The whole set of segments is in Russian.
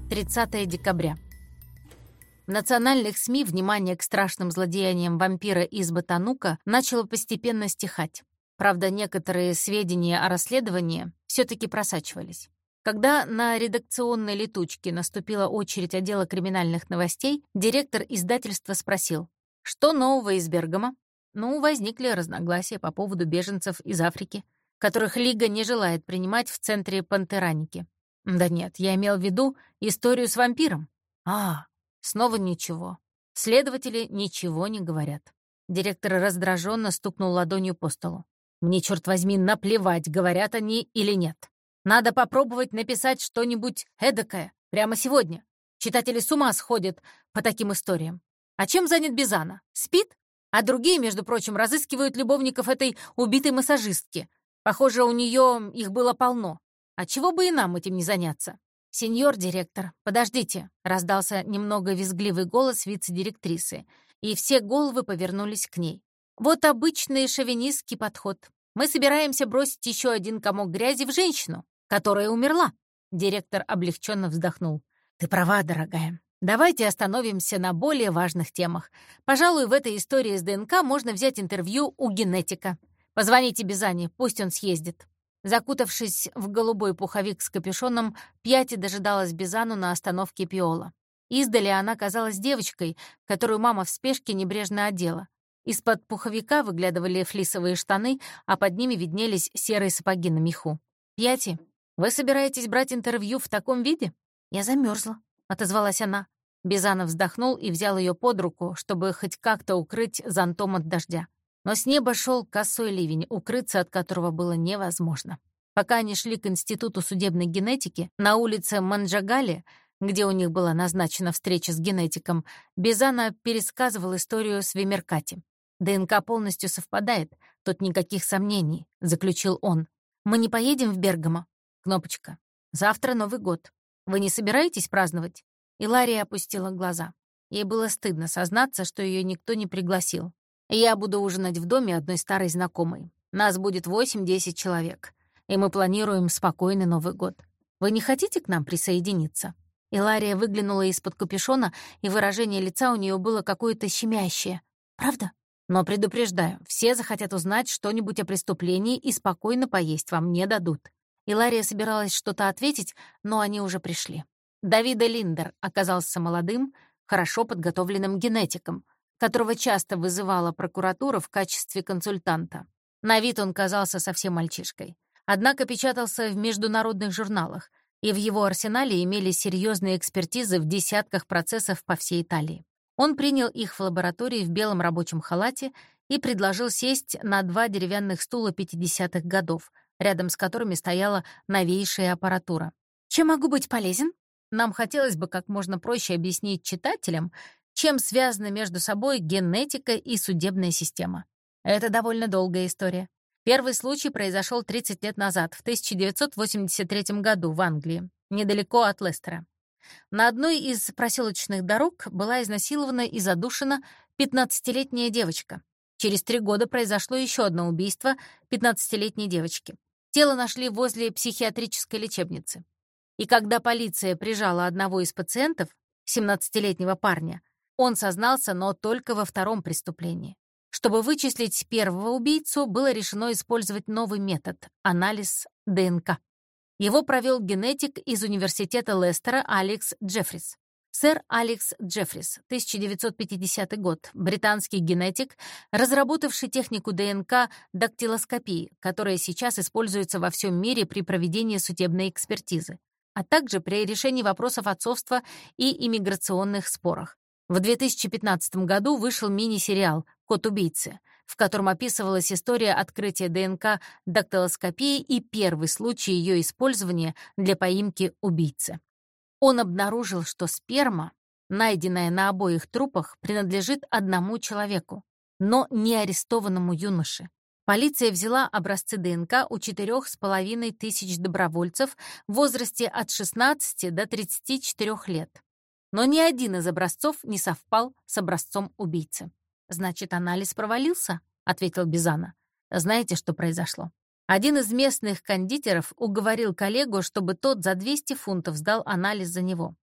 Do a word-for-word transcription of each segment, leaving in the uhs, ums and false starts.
тридцатое декабря. В национальных СМИ внимание к страшным злодеяниям вампира из Ботанука начало постепенно стихать. Правда, некоторые сведения о расследовании все-таки просачивались. Когда на редакционной летучке наступила очередь отдела криминальных новостей, директор издательства спросил: «Что нового из Бергамо?» Ну, возникли разногласия по поводу беженцев из Африки, которых Лига не желает принимать в центре Пантераники. Да нет, я имел в виду историю с вампиром. А, снова ничего. Следователи ничего не говорят. Директор раздраженно стукнул ладонью по столу. Мне, черт возьми, наплевать, говорят они или нет. Надо попробовать написать что-нибудь эдакое прямо сегодня. Читатели с ума сходят по таким историям. А чем занят Бизана? Спит? А другие, между прочим, разыскивают любовников этой убитой массажистки. Похоже, у нее их было полно. А чего бы и нам этим не заняться? «Сеньор директор, подождите», — раздался немного визгливый голос вице-директрисы, и все головы повернулись к ней. «Вот обычный шовинистский подход. Мы собираемся бросить еще один комок грязи в женщину, которая умерла». Директор облегченно вздохнул. «Ты права, дорогая. Давайте остановимся на более важных темах. Пожалуй, в этой истории с ДНК можно взять интервью у генетика. Позвоните Бизане, пусть он съездит». Закутавшись в голубой пуховик с капюшоном, Пьяти дожидалась Бизану на остановке Пиола. Издали она казалась девочкой, которую мама в спешке небрежно одела. Из-под пуховика выглядывали флисовые штаны, а под ними виднелись серые сапоги на меху. «Пьяти, вы собираетесь брать интервью в таком виде?» «Я замерзла», — отозвалась она. Бизана вздохнул и взял ее под руку, чтобы хоть как-то укрыть зонтом от дождя. Но с неба шел косой ливень, укрыться от которого было невозможно. Пока они шли к Институту судебной генетики, на улице Манджагали, где у них была назначена встреча с генетиком, Бизана пересказывал историю с Вимеркати. «ДНК полностью совпадает, тут никаких сомнений», — заключил он. «Мы не поедем в Бергамо?» Кнопочка. «Завтра Новый год. Вы не собираетесь праздновать?» Илария опустила глаза. Ей было стыдно сознаться, что ее никто не пригласил. «Я буду ужинать в доме одной старой знакомой. Нас будет восемь-десять человек, и мы планируем спокойный Новый год. Вы не хотите к нам присоединиться?» Илария выглянула из-под капюшона, и выражение лица у нее было какое-то щемящее. «Правда? Но предупреждаю, все захотят узнать что-нибудь о преступлении и спокойно поесть вам не дадут». Илария собиралась что-то ответить, но они уже пришли. Давида Линдер оказался молодым, хорошо подготовленным генетиком, которого часто вызывала прокуратура в качестве консультанта. На вид он казался совсем мальчишкой. Однако печатался в международных журналах, и в его арсенале имелись серьезные экспертизы в десятках процессов по всей Италии. Он принял их в лаборатории в белом рабочем халате и предложил сесть на два деревянных стула пятидесятых годов, рядом с которыми стояла новейшая аппаратура. «Чем могу быть полезен?» Нам хотелось бы как можно проще объяснить читателям, чем связаны между собой генетика и судебная система. Это довольно долгая история. Первый случай произошел тридцать лет назад, в тысяча девятьсот восемьдесят третьем году в Англии, недалеко от Лестера. На одной из проселочных дорог была изнасилована и задушена пятнадцатилетняя девочка. Через три года произошло еще одно убийство пятнадцатилетней девочки. Тело нашли возле психиатрической лечебницы. И когда полиция прижала одного из пациентов, семнадцатилетнего парня, он сознался, но только во втором преступлении. Чтобы вычислить первого убийцу, было решено использовать новый метод — анализ ДНК. Его провел генетик из университета Лестера Алекс Джеффрис. Сэр Алекс Джеффрис, тысяча девятьсот пятидесятый год, британский генетик, разработавший технику ДНК дактилоскопии, которая сейчас используется во всем мире при проведении судебной экспертизы, а также при решении вопросов отцовства и иммиграционных спорах. В две тысячи пятнадцатом году вышел мини-сериал «Код убийцы», в котором описывалась история открытия ДНК дактилоскопии и первый случай ее использования для поимки убийцы. Он обнаружил, что сперма, найденная на обоих трупах, принадлежит одному человеку, но не арестованному юноше. Полиция взяла образцы ДНК у четырех с половиной тысяч добровольцев в возрасте от шестнадцати до тридцати четырёх лет. Но ни один из образцов не совпал с образцом убийцы. «Значит, анализ провалился?» — ответил Бизана. «Знаете, что произошло? Один из местных кондитеров уговорил коллегу, чтобы тот за двести фунтов сдал анализ за него.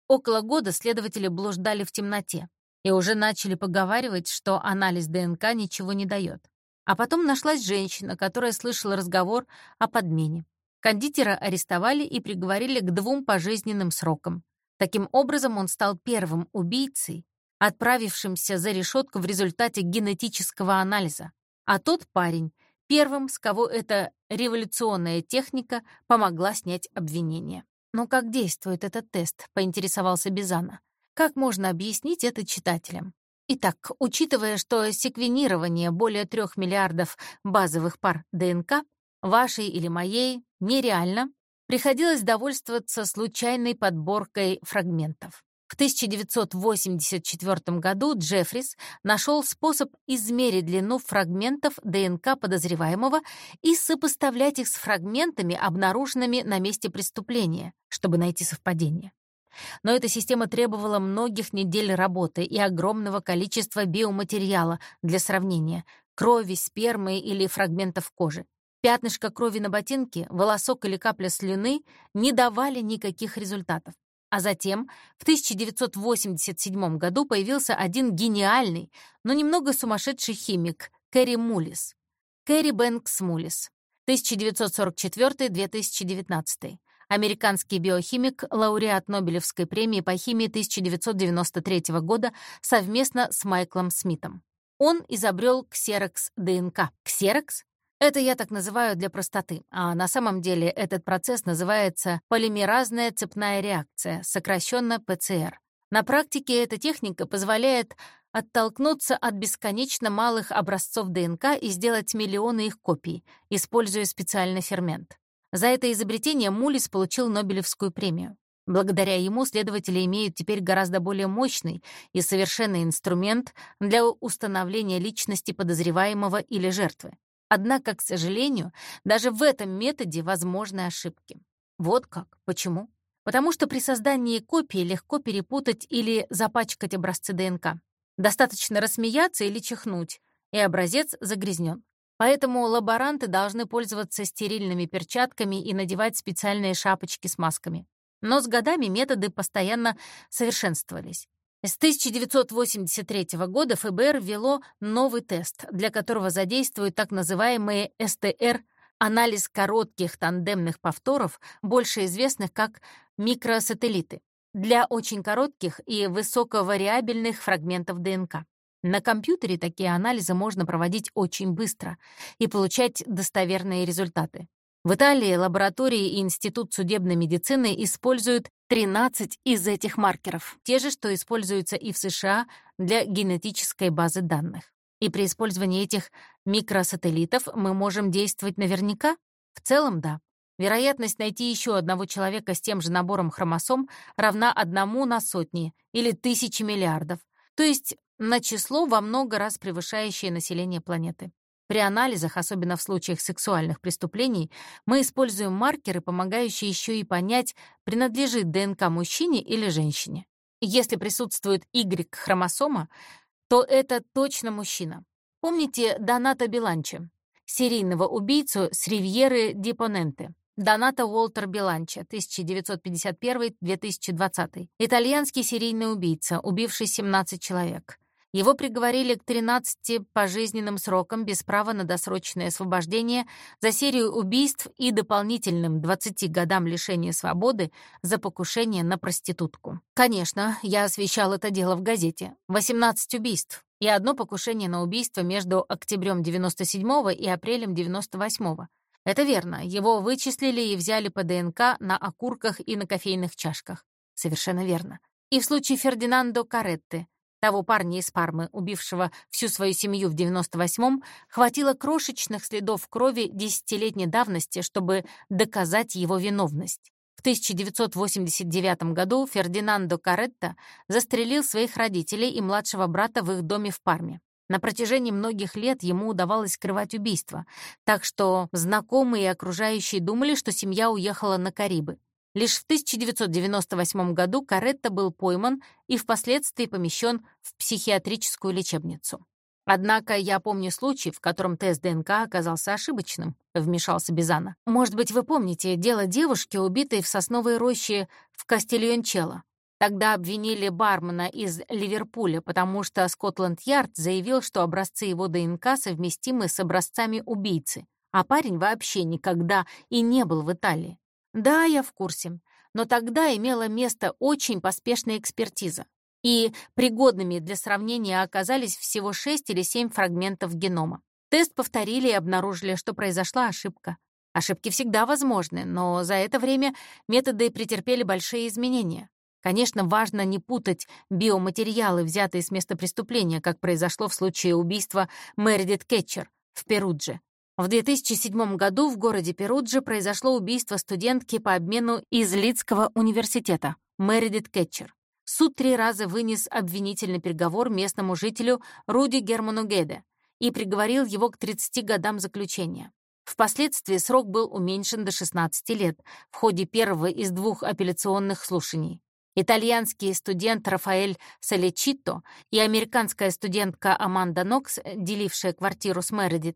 Около года следователи блуждали в темноте и уже начали поговаривать, что анализ ДНК ничего не дает. А потом нашлась женщина, которая слышала разговор о подмене. Кондитера арестовали и приговорили к двум пожизненным срокам. Таким образом, он стал первым убийцей, отправившимся за решетку в результате генетического анализа. А тот парень — первым, с кого эта революционная техника помогла снять обвинение. «Ну как действует этот тест?» — поинтересовался Бизана. «Как можно объяснить это читателям?» Итак, учитывая, что секвенирование более трех миллиардов базовых пар ДНК, вашей или моей, нереально, приходилось довольствоваться случайной подборкой фрагментов. В тысяча девятьсот восемьдесят четвёртом году Джеффрис нашел способ измерить длину фрагментов ДНК подозреваемого и сопоставлять их с фрагментами, обнаруженными на месте преступления, чтобы найти совпадение. Но эта система требовала многих недель работы и огромного количества биоматериала для сравнения — крови, спермы или фрагментов кожи. Пятнышко крови на ботинке, волосок или капля слюны не давали никаких результатов. А затем, в тысяча девятьсот восемьдесят седьмом году появился один гениальный, но немного сумасшедший химик — Кэрри Мулис. Кэрри Бэнкс Мулис, тысяча девятьсот сорок четвёртый — две тысячи девятнадцатый. Американский биохимик, лауреат Нобелевской премии по химии тысяча девятьсот девяносто третьего года совместно с Майклом Смитом. Он изобрел ксерокс-ДНК. Ксерокс? Это я так называю для простоты, а на самом деле этот процесс называется полимеразная цепная реакция, сокращенно пэ цэ эр. На практике эта техника позволяет оттолкнуться от бесконечно малых образцов ДНК и сделать миллионы их копий, используя специальный фермент. За это изобретение Мулис получил Нобелевскую премию. Благодаря ему следователи имеют теперь гораздо более мощный и совершенный инструмент для установления личности подозреваемого или жертвы. Однако, к сожалению, даже в этом методе возможны ошибки. Вот как. Почему? Потому что при создании копии легко перепутать или запачкать образцы ДНК. Достаточно рассмеяться или чихнуть, и образец загрязнен. Поэтому лаборанты должны пользоваться стерильными перчатками и надевать специальные шапочки с масками. Но с годами методы постоянно совершенствовались. С тысяча девятьсот восемьдесят третьего года эф бэ эр ввело новый тест, для которого задействуют так называемые эс тэ эр — анализ коротких тандемных повторов, больше известных как микросателлиты, для очень коротких и высоковариабельных фрагментов ДНК. На компьютере такие анализы можно проводить очень быстро и получать достоверные результаты. В Италии лаборатории и Институт судебной медицины используют тринадцать из этих маркеров, те же, что используются и в США для генетической базы данных. И при использовании этих микросателлитов мы можем действовать наверняка? В целом, да. Вероятность найти еще одного человека с тем же набором хромосом равна одному на сотни или тысячи миллиардов, то есть на число во много раз превышающее население планеты. При анализах, особенно в случаях сексуальных преступлений, мы используем маркеры, помогающие еще и понять, принадлежит ДНК мужчине или женщине. Если присутствует Y-хромосома, то это точно мужчина. Помните Доната Беланче, серийного убийцу с Ривьеры ди Поненте? Доната Уолтер Беланче, тысяча девятьсот пятьдесят первый — две тысячи двадцатый. Итальянский серийный убийца, убивший семнадцать человек. Его приговорили к тринадцати пожизненным срокам без права на досрочное освобождение за серию убийств и дополнительным двадцати годам лишения свободы за покушение на проститутку. Конечно, я освещал это дело в газете. восемнадцать убийств и одно покушение на убийство между октябрем девяносто седьмого и апрелем девяносто восьмого. Это верно, его вычислили и взяли по ДНК на окурках и на кофейных чашках. Совершенно верно. И в случае Фердинандо Каретты, того парня из Пармы, убившего всю свою семью в девяносто восьмом, хватило крошечных следов крови десятилетней давности, чтобы доказать его виновность. В тысяча девятьсот восемьдесят девятом году Фердинандо Каретта застрелил своих родителей и младшего брата в их доме в Парме. На протяжении многих лет ему удавалось скрывать убийство, так что знакомые и окружающие думали, что семья уехала на Карибы. Лишь в тысяча девятьсот девяносто восьмом году Каретта был пойман и впоследствии помещен в психиатрическую лечебницу. «Однако я помню случай, в котором тест ДНК оказался ошибочным», — вмешался Бизана. «Может быть, вы помните дело девушки, убитой в сосновой роще в Кастильончелло? Тогда обвинили бармена из Ливерпуля, потому что Скотланд-Ярд заявил, что образцы его ДНК совместимы с образцами убийцы, а парень вообще никогда и не был в Италии. Да, я в курсе, но тогда имела место очень поспешная экспертиза, и пригодными для сравнения оказались всего шесть или семь фрагментов генома. Тест повторили и обнаружили, что произошла ошибка. Ошибки всегда возможны, но за это время методы претерпели большие изменения. Конечно, важно не путать биоматериалы, взятые с места преступления, как произошло в случае убийства Мередит Кетчер в Перудже. В две тысячи седьмом году в городе Перудже произошло убийство студентки по обмену из Лидского университета Мередит Кетчер. Суд три раза вынес обвинительный приговор местному жителю Руди Герману Геде и приговорил его к тридцати годам заключения. Впоследствии срок был уменьшен до шестнадцати лет в ходе первого из двух апелляционных слушаний. Итальянский студент Рафаэль Соличито и американская студентка Аманда Нокс, делившая квартиру с Мередит,